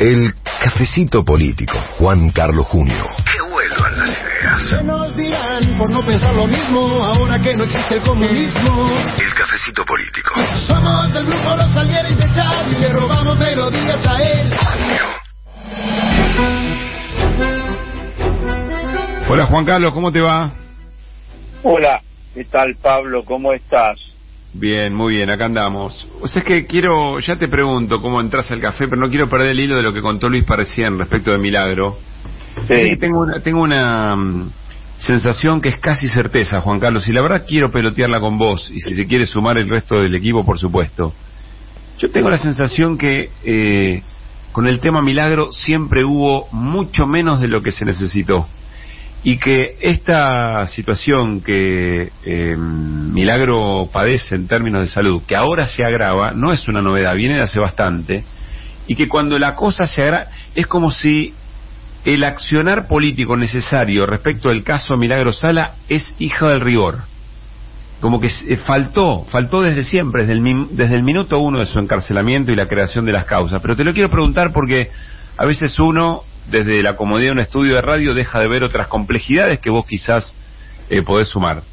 El cafecito político, Juan Carlos Junio. Que vuelvan las ideas. ¿Qué nos dirán por no pensar lo mismo ahora que no existe el comunismo? El cafecito político. Somos del grupo Los Salieres de Chad y le robamos melodías a él. Hola Juan Carlos, ¿cómo te va? Hola, ¿qué tal Pablo? ¿Cómo estás? Bien, muy bien, acá andamos. O sea, es que ya te pregunto cómo entras al café, pero no quiero perder el hilo de lo que contó Luis recién respecto de Milagro. Sí. Tengo una sensación que es casi certeza, Juan Carlos, y la verdad quiero pelotearla con vos, y si se quiere sumar el resto del equipo, por supuesto. Yo tengo la sensación que con el tema Milagro siempre hubo mucho menos de lo que se necesitó. Y que esta situación que Milagro padece en términos de salud, que ahora se agrava, no es una novedad, viene de hace bastante, y que cuando la cosa se agrava, es como si el accionar político necesario respecto del caso Milagro Sala es hija del rigor. Como que faltó desde siempre, desde el minuto uno de su encarcelamiento y la creación de las causas. Pero te lo quiero preguntar porque a veces uno, desde la comodidad de un estudio de radio, deja de ver otras complejidades que vos quizás podés sumar.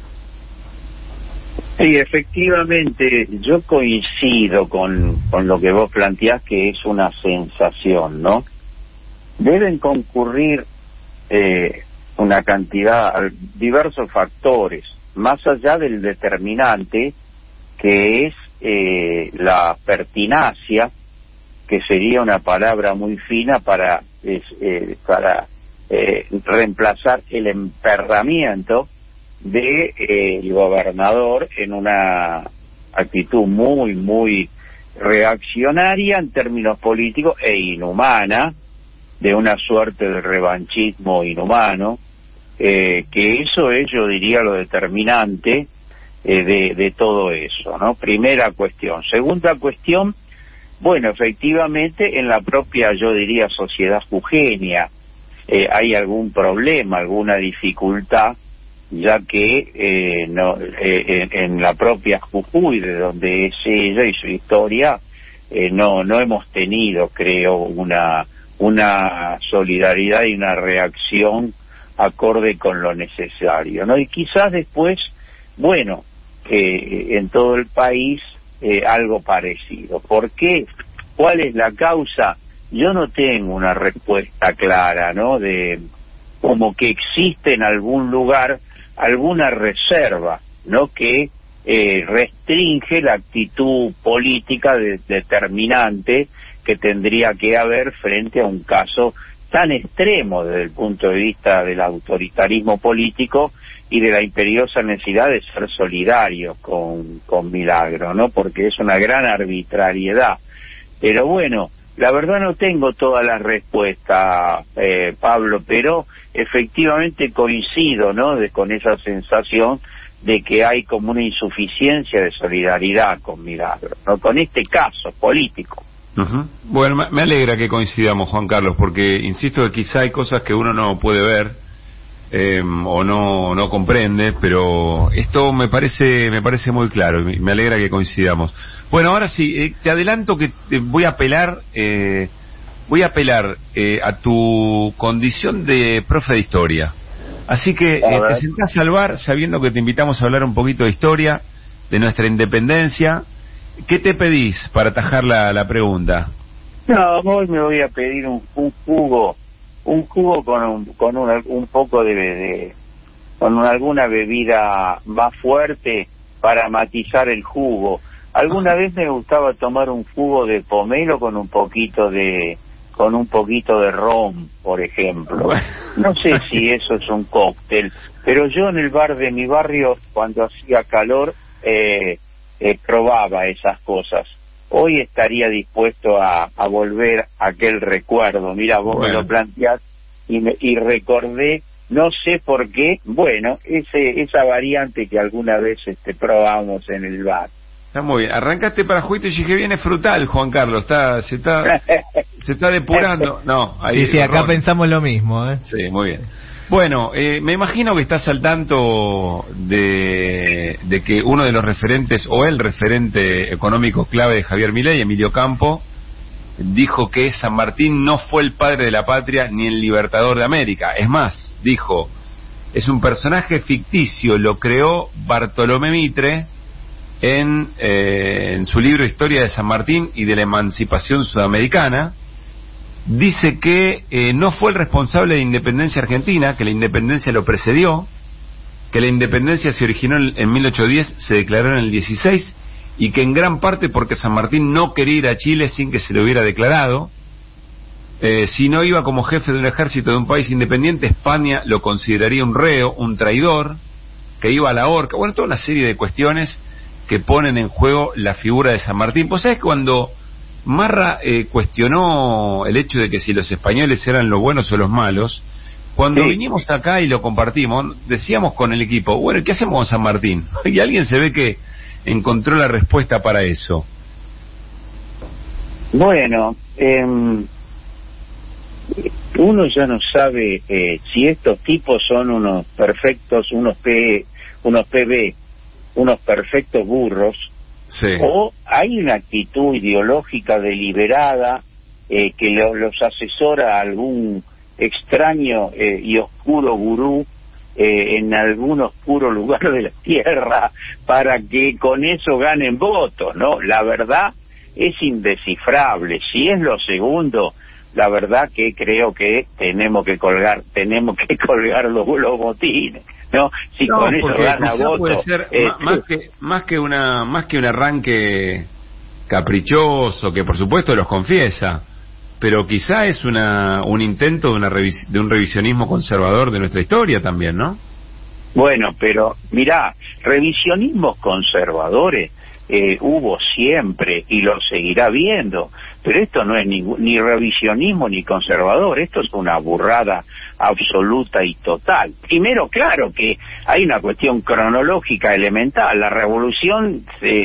Sí, efectivamente, yo coincido con lo que vos planteás, que es una sensación, ¿no? Deben concurrir una cantidad, diversos factores, más allá del determinante, que es la pertinacia, que sería una palabra muy fina para reemplazar el emperramiento de el gobernador en una actitud muy, muy reaccionaria en términos políticos e inhumana, de una suerte de revanchismo inhumano, que eso es, yo diría, lo determinante de todo eso, ¿no? Primera cuestión. Segunda cuestión, bueno, efectivamente, en la propia, yo diría, sociedad jujeña hay algún problema, alguna dificultad, ya que en la propia Jujuy, de donde es ella y su historia, no hemos tenido, creo, una solidaridad y una reacción acorde con lo necesario, ¿no? Y quizás después, bueno, en todo el país algo parecido. ¿Por qué? ¿Cuál es la causa? Yo no tengo una respuesta clara, ¿no? De como que existe en algún lugar alguna reserva, ¿no? Que restringe la actitud política determinante que tendría que haber frente a un caso tan extremo desde el punto de vista del autoritarismo político y de la imperiosa necesidad de ser solidarios con Milagro, ¿no? Porque es una gran arbitrariedad. Pero bueno, la verdad no tengo todas las respuestas, Pablo, pero efectivamente coincido, ¿no? Con esa sensación de que hay como una insuficiencia de solidaridad con Milagro, ¿no? Con este caso político. Uh-huh. Bueno, me alegra que coincidamos, Juan Carlos, porque insisto que quizá hay cosas que uno no puede ver o no comprende, pero esto me parece muy claro y me alegra que coincidamos. Bueno, ahora sí, te adelanto que voy a apelar a tu condición de profe de historia. Así que te sentás al bar sabiendo que te invitamos a hablar un poquito de historia, de nuestra independencia. ¿Qué te pedís para atajar la pregunta? No, hoy me voy a pedir un jugo con un poco con alguna bebida más fuerte para matizar el jugo. Alguna vez me gustaba tomar un jugo de pomelo con un poquito de ron, por ejemplo. No sé si eso es un cóctel, pero yo en el bar de mi barrio, cuando hacía calor, probaba esas cosas. Hoy estaría dispuesto a volver a aquel recuerdo. Mira, vos me lo planteás y recordé, no sé por qué, bueno, esa variante que alguna vez probamos en el bar. Está muy bien. Arrancaste para juicio y que viene frutal, Juan Carlos. Se está depurando. No, ahí sí, acá pensamos lo mismo, ¿eh? Sí, muy bien. Bueno, me imagino que estás al tanto de que uno de los referentes, o el referente económico clave de Javier Milei, Emilio Campo, dijo que San Martín no fue el padre de la patria ni el libertador de América. Es más, dijo, es un personaje ficticio, lo creó Bartolomé Mitre en su libro Historia de San Martín y de la Emancipación Sudamericana. Dice que no fue el responsable de la independencia argentina, que la independencia lo precedió, que la independencia se originó en 1810, se declaró en el 16, y que en gran parte porque San Martín no quería ir a Chile sin que se lo hubiera declarado. Si no iba como jefe de un ejército de un país independiente, España lo consideraría un reo, un traidor, que iba a la horca. Bueno, toda una serie de cuestiones que ponen en juego la figura de San Martín. Pues sabes, cuando Marra cuestionó el hecho de que si los españoles eran los buenos o los malos, cuando vinimos acá y lo compartimos, decíamos con el equipo, bueno, ¿qué hacemos con San Martín? Y alguien se ve que encontró la respuesta para eso. Bueno, uno ya no sabe si estos tipos son unos perfectos, unos PB, unos perfectos burros, sí, o hay una actitud ideológica deliberada que los asesora algún extraño y oscuro gurú en algún oscuro lugar de la tierra para que con eso ganen votos, ¿no? La verdad es indescifrable. Si es lo segundo, la verdad que creo que tenemos que colgar los botines, ¿no? Si no, con eso gana votos, puede ser más que un arranque caprichoso, que por supuesto los confiesa, pero quizá es un intento de un revisionismo conservador de nuestra historia también, ¿no? Bueno, pero mirá, revisionismos conservadores hubo siempre y lo seguirá habiendo, pero esto no es ni revisionismo ni conservador, esto es una burrada absoluta y total. Primero, claro que hay una cuestión cronológica elemental. La revolución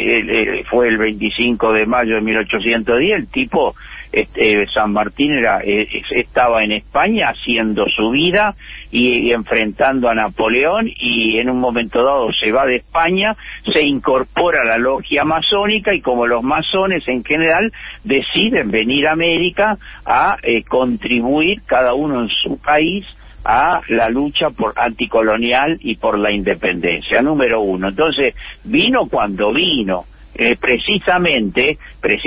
fue el 25 de mayo de 1810, el tipo, San Martín estaba en España haciendo su vida y enfrentando a Napoleón, y en un momento dado se va de España, se incorpora a la logia masónica, y como los masones en general deciden venir a América a contribuir cada uno en su país a la lucha anticolonial y por la independencia, número uno. Entonces vino cuando vino. Precisamente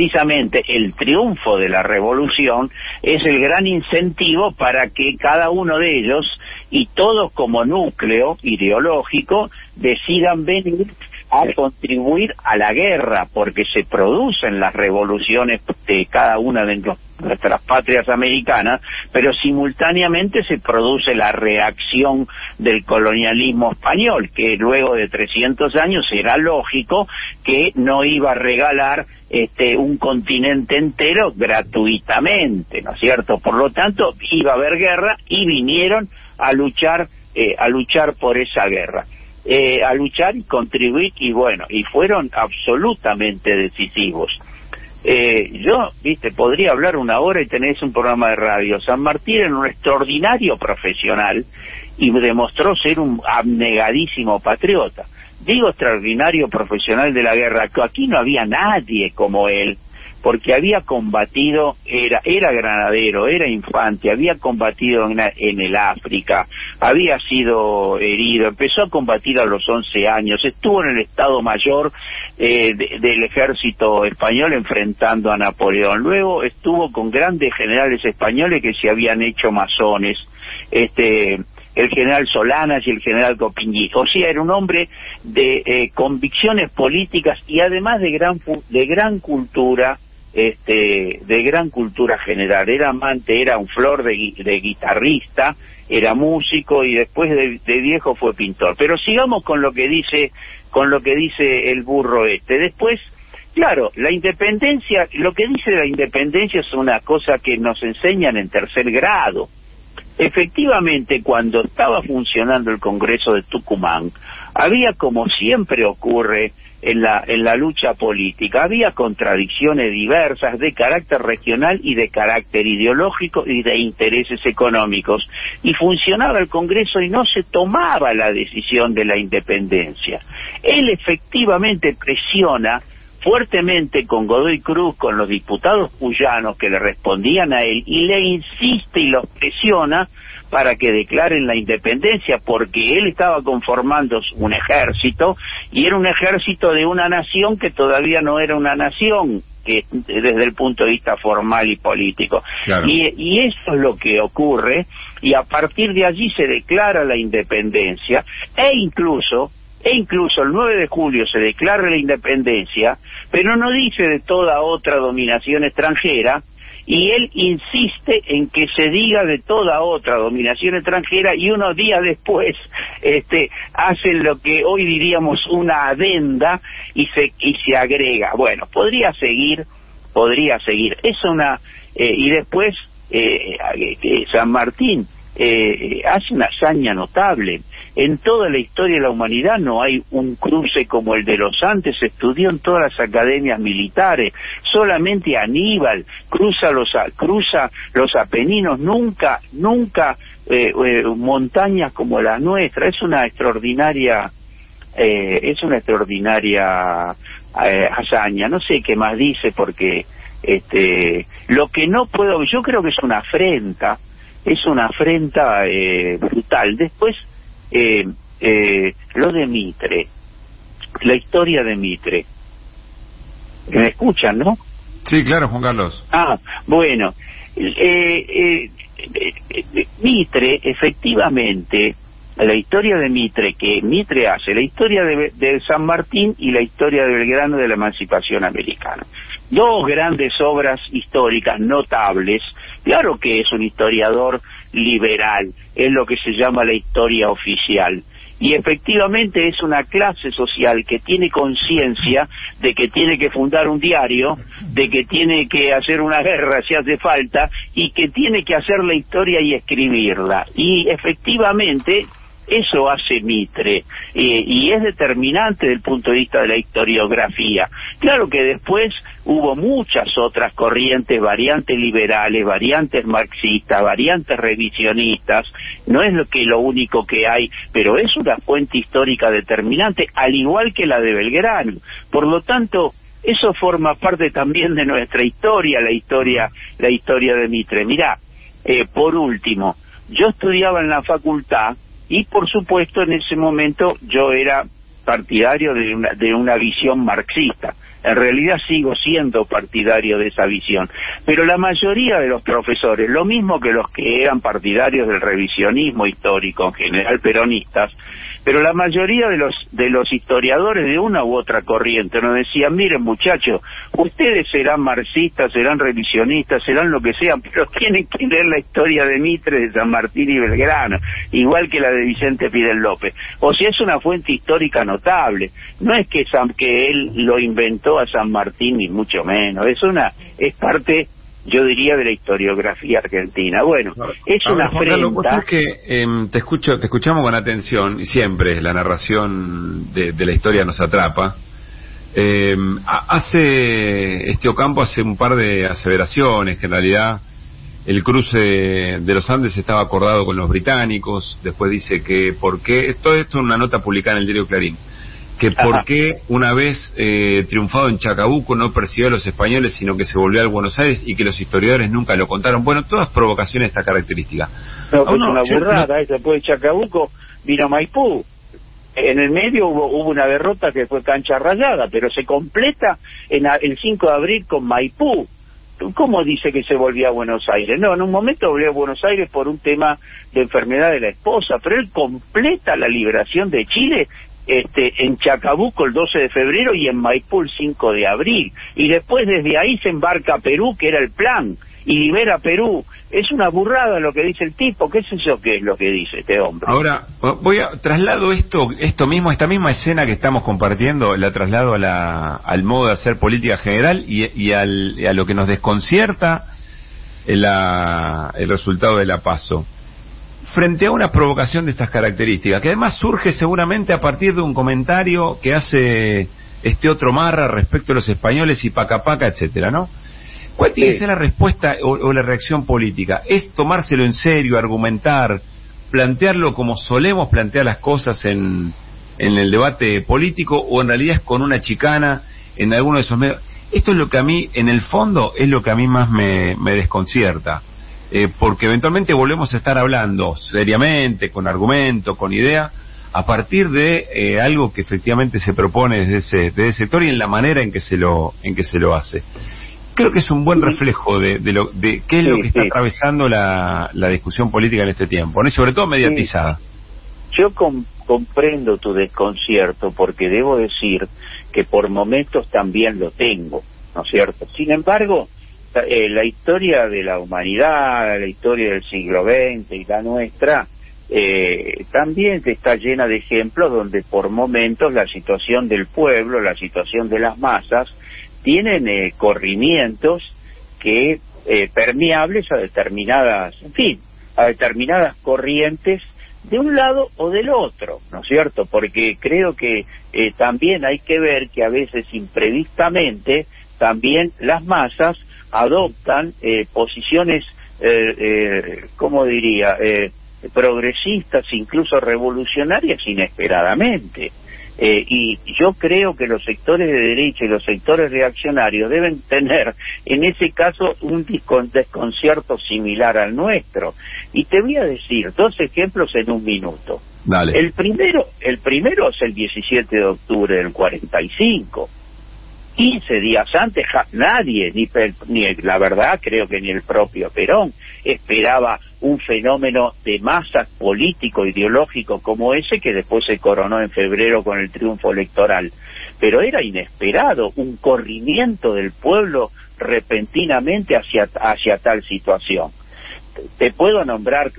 el triunfo de la revolución es el gran incentivo para que cada uno de ellos y todos como núcleo ideológico decidan venir a contribuir a la guerra, porque se producen las revoluciones de cada una de nuestras patrias americanas, pero simultáneamente se produce la reacción del colonialismo español, que luego de 300 años era lógico que no iba a regalar un continente entero gratuitamente, ¿no es cierto? Por lo tanto, iba a haber guerra y vinieron a luchar por esa guerra. A luchar y contribuir, y bueno, y fueron absolutamente decisivos. Yo, podría hablar una hora y tenés un programa de radio. San Martín era un extraordinario profesional y demostró ser un abnegadísimo patriota. Digo extraordinario profesional de la guerra, que aquí no había nadie como él, porque había combatido, era granadero, era infante, había combatido en el África, había sido herido, empezó a combatir a los 11 años, estuvo en el Estado Mayor del ejército español enfrentando a Napoleón, luego estuvo con grandes generales españoles que se habían hecho masones, el general Solanas y el general Copiñí. O sea, era un hombre de convicciones políticas y además de gran cultura, de gran cultura general. Era amante, era un flor de guitarrista, era músico y después de viejo fue pintor. Pero sigamos con lo que dice el burro Después, claro, la independencia, lo que dice la independencia es una cosa que nos enseñan en tercer grado. Efectivamente, cuando estaba funcionando el Congreso de Tucumán, había, como siempre ocurre en la lucha política, había contradicciones diversas de carácter regional y de carácter ideológico y de intereses económicos, y funcionaba el Congreso y no se tomaba la decisión de la independencia. Él efectivamente presiona fuertemente con Godoy Cruz, con los diputados cuyanos que le respondían a él, y le insiste y los presiona para que declaren la independencia, porque él estaba conformando un ejército, y era un ejército de una nación que todavía no era una nación, que desde el punto de vista formal y político. Claro. Y eso es lo que ocurre, y a partir de allí se declara la independencia, e incluso el 9 de julio se declara la independencia, pero no dice de toda otra dominación extranjera, y él insiste en que se diga de toda otra dominación extranjera, y unos días después hacen lo que hoy diríamos una adenda y se agrega. Bueno, podría seguir, es una y después San Martín hace una hazaña notable. En toda la historia de la humanidad no hay un cruce como el de los Andes. Se estudió en todas las academias militares. Solamente Aníbal cruza los Apeninos, nunca montañas como la nuestra. Es una extraordinaria hazaña. No sé qué más dice, porque lo que no puedo, yo creo que es una afrenta brutal. Después lo de Mitre, la historia de Mitre. ¿Me escuchan, no? Sí, claro, Juan Carlos. Bueno, Mitre, efectivamente, la historia de Mitre, que Mitre hace, la historia de San Martín y la historia de Belgrano, de la emancipación americana. Dos grandes obras históricas notables. Claro que es un historiador liberal, es lo que se llama la historia oficial, y efectivamente es una clase social que tiene conciencia de que tiene que fundar un diario, de que tiene que hacer una guerra si hace falta, y que tiene que hacer la historia y escribirla, y efectivamente eso hace Mitre, y es determinante desde el punto de vista de la historiografía. Claro que después hubo muchas otras corrientes, variantes liberales, variantes marxistas, variantes revisionistas, no es lo único que hay, pero es una fuente histórica determinante, al igual que la de Belgrano. Por lo tanto, eso forma parte también de nuestra historia, la historia de Mitre. Mirá, por último, yo estudiaba en la facultad, y por supuesto en ese momento yo era partidario de una visión marxista. En realidad sigo siendo partidario de esa visión, pero la mayoría de los profesores, lo mismo que los que eran partidarios del revisionismo histórico, en general peronistas, pero la mayoría de los historiadores de una u otra corriente nos decían: miren muchachos, ustedes serán marxistas, serán revisionistas, serán lo que sean, pero tienen que leer la historia de Mitre, de San Martín y Belgrano, igual que la de Vicente Fidel López. O sea, es una fuente histórica notable. No es que él lo inventó a San Martín, ni mucho menos. Es parte, yo diría, de la historiografía argentina. Bueno, es una afrenta. Que te escuchamos con atención, y siempre la narración de la historia nos atrapa. Ocampo hace un par de aseveraciones, que en realidad el cruce de los Andes estaba acordado con los británicos. Después dice que todo esto es una nota publicada en el diario Clarín, que por qué una vez triunfado en Chacabuco no persiguió a los españoles, sino que se volvió al Buenos Aires, y que los historiadores nunca lo contaron. Bueno, todas provocaciones de esta característica. No, es una burrada esa. Después de Chacabuco vino Maipú. En el medio hubo una derrota que fue Cancha Rayada, pero se completa el 5 de abril con Maipú. ¿Cómo dice que se volvió a Buenos Aires? No, en un momento volvió a Buenos Aires por un tema de enfermedad de la esposa, pero él completa la liberación de Chile en Chacabuco el 12 de febrero y en Maipú el 5 de abril. Y después desde ahí se embarca a Perú, que era el plan, y libera Perú. Es una burrada lo que dice el tipo. ¿Qué sé yo qué es lo que dice este hombre? Ahora, traslado esta misma escena que estamos compartiendo, la traslado al modo de hacer política general y a lo que nos desconcierta el resultado de la PASO. Frente a una provocación de estas características, que además surge seguramente a partir de un comentario que hace este otro Marra respecto a los españoles y paca, etcétera, ¿no? ¿Cuál tiene que ser la respuesta o la reacción política? ¿Es tomárselo en serio, argumentar, plantearlo como solemos plantear las cosas en el debate político, o en realidad es con una chicana en alguno de esos medios. Esto es lo que a mí, en el fondo, es lo que a mí más me desconcierta, porque eventualmente volvemos a estar hablando seriamente, con argumento, con idea, a partir de algo que efectivamente se propone desde ese sector y en la manera en que se lo hace. Creo que es un buen reflejo de qué es lo que está atravesando la discusión política en este tiempo, ¿no? Y sobre todo mediatizada. Yo comprendo tu desconcierto, porque debo decir que por momentos también lo tengo, ¿no es cierto? Sin embargo, la historia de la humanidad, la historia del siglo XX y la nuestra, también está llena de ejemplos donde por momentos la situación del pueblo, la situación de las masas, tienen corrimientos que permeables a determinadas, en fin, a determinadas corrientes de un lado o del otro, ¿no es cierto? Porque creo que también hay que ver que a veces imprevistamente también las masas adoptan posiciones, ¿cómo diría?, progresistas, incluso revolucionarias inesperadamente. Y yo creo que los sectores de derecha y los sectores reaccionarios deben tener, en ese caso, un desconcierto similar al nuestro. Y te voy a decir 2 ejemplos en un minuto. Dale. El primero es el 17 de octubre del 45. 15 días antes nadie, ni la verdad creo que ni el propio Perón, esperaba un fenómeno de masas político, ideológico como ese, que después se coronó en febrero con el triunfo electoral. Pero era inesperado, un corrimiento del pueblo repentinamente hacia tal situación. Te puedo nombrar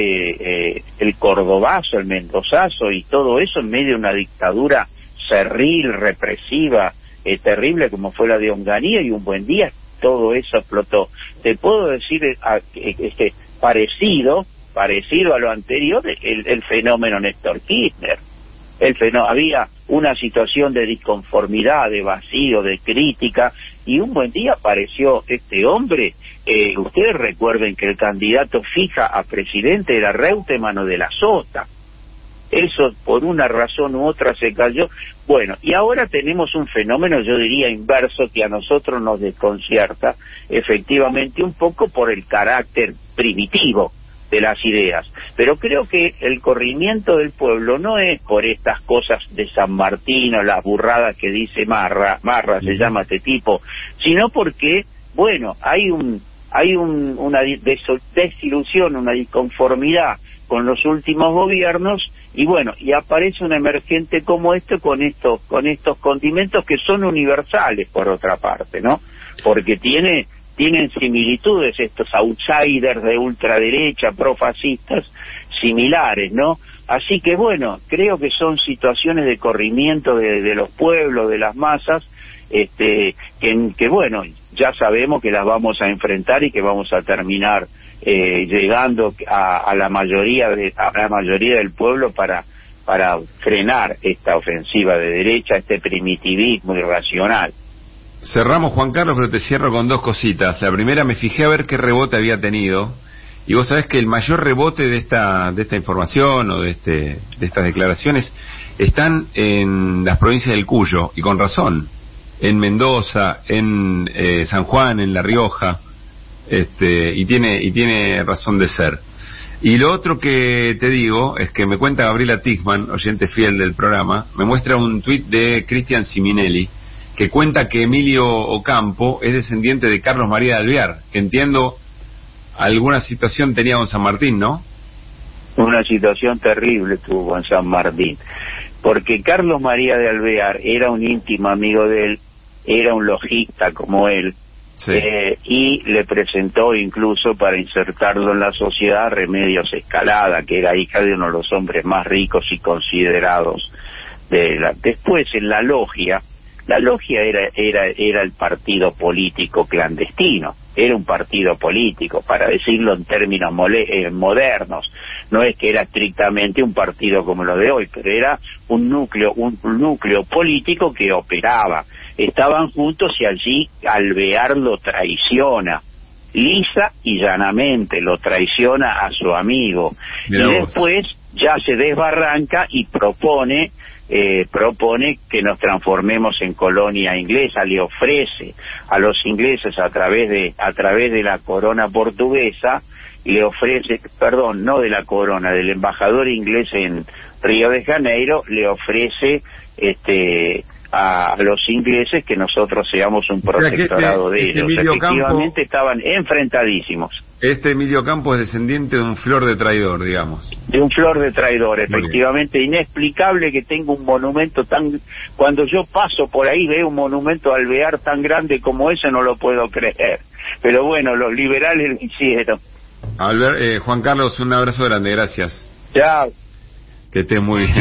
el cordobazo, el mendozazo y todo eso en medio de una dictadura cerril, represiva, terrible como fue la de Onganía, y un buen día todo eso explotó. Te puedo decir parecido a lo anterior, el fenómeno Néstor Kirchner. Había una situación de disconformidad, de vacío, de crítica, y un buen día apareció este hombre. Ustedes recuerden que el candidato fija a presidente era Reutemann o de la Sota. Eso por una razón u otra se cayó. Bueno, y ahora tenemos un fenómeno, yo diría inverso, que a nosotros nos desconcierta, efectivamente un poco por el carácter primitivo de las ideas. Pero creo que el corrimiento del pueblo no es por estas cosas de San Martín o las burradas que dice Marra se llama este tipo, sino porque, bueno, hay una desilusión, una disconformidad con los últimos gobiernos, y bueno, y aparece un emergente como este con estos condimentos que son universales, por otra parte, ¿no? Porque tienen similitudes estos outsiders de ultraderecha, profascistas, similares, ¿no? Así que bueno, creo que son situaciones de corrimiento de los pueblos, de las masas, que bueno, ya sabemos que las vamos a enfrentar y que vamos a terminar llegando a la mayoría del pueblo para frenar esta ofensiva de derecha, este primitivismo irracional. Cerramos, Juan Carlos, pero te cierro con 2 cositas. La primera, me fijé a ver qué rebote había tenido, y vos sabés que el mayor rebote de esta información o de estas declaraciones están en las provincias del Cuyo, y con razón, en Mendoza, en San Juan, en La Rioja, y tiene razón de ser. Y lo otro que te digo es que me cuenta Gabriela Tichman, oyente fiel del programa, me muestra un tuit de Cristian Siminelli, que cuenta que Emilio Ocampo es descendiente de Carlos María de Alvear, que entiendo alguna situación tenía con San Martín, ¿no? Una situación terrible tuvo con San Martín, porque Carlos María de Alvear era un íntimo amigo de él, era un logista como él, sí. Y le presentó incluso para insertarlo en la sociedad Remedios Escalada, que era hija de uno de los hombres más ricos y considerados después en la logia era el partido político clandestino, era un partido político, para decirlo en términos modernos. No es que era estrictamente un partido como lo de hoy, pero era un núcleo político que operaba. Estaban juntos y allí Alvear lo traiciona, lisa y llanamente lo traiciona a su amigo. Mirá y después ya se desbarranca y propone propone que nos transformemos en colonia inglesa, le ofrece a los ingleses a través de la corona portuguesa, le ofrece, perdón, no de la corona, del embajador inglés en Río de Janeiro, le ofrece a los ingleses que nosotros seamos un protectorado de ellos. Efectivamente estaban enfrentadísos. Emilio Campo es descendiente de un Flor de Traidor, digamos. De un Flor de Traidor, efectivamente. Inexplicable que tenga un monumento tan... Cuando yo paso por ahí veo un monumento alvear tan grande como ese, no lo puedo creer. Pero bueno, los liberales lo hicieron. Juan Carlos, un abrazo grande, gracias. Chao. Que estés muy bien.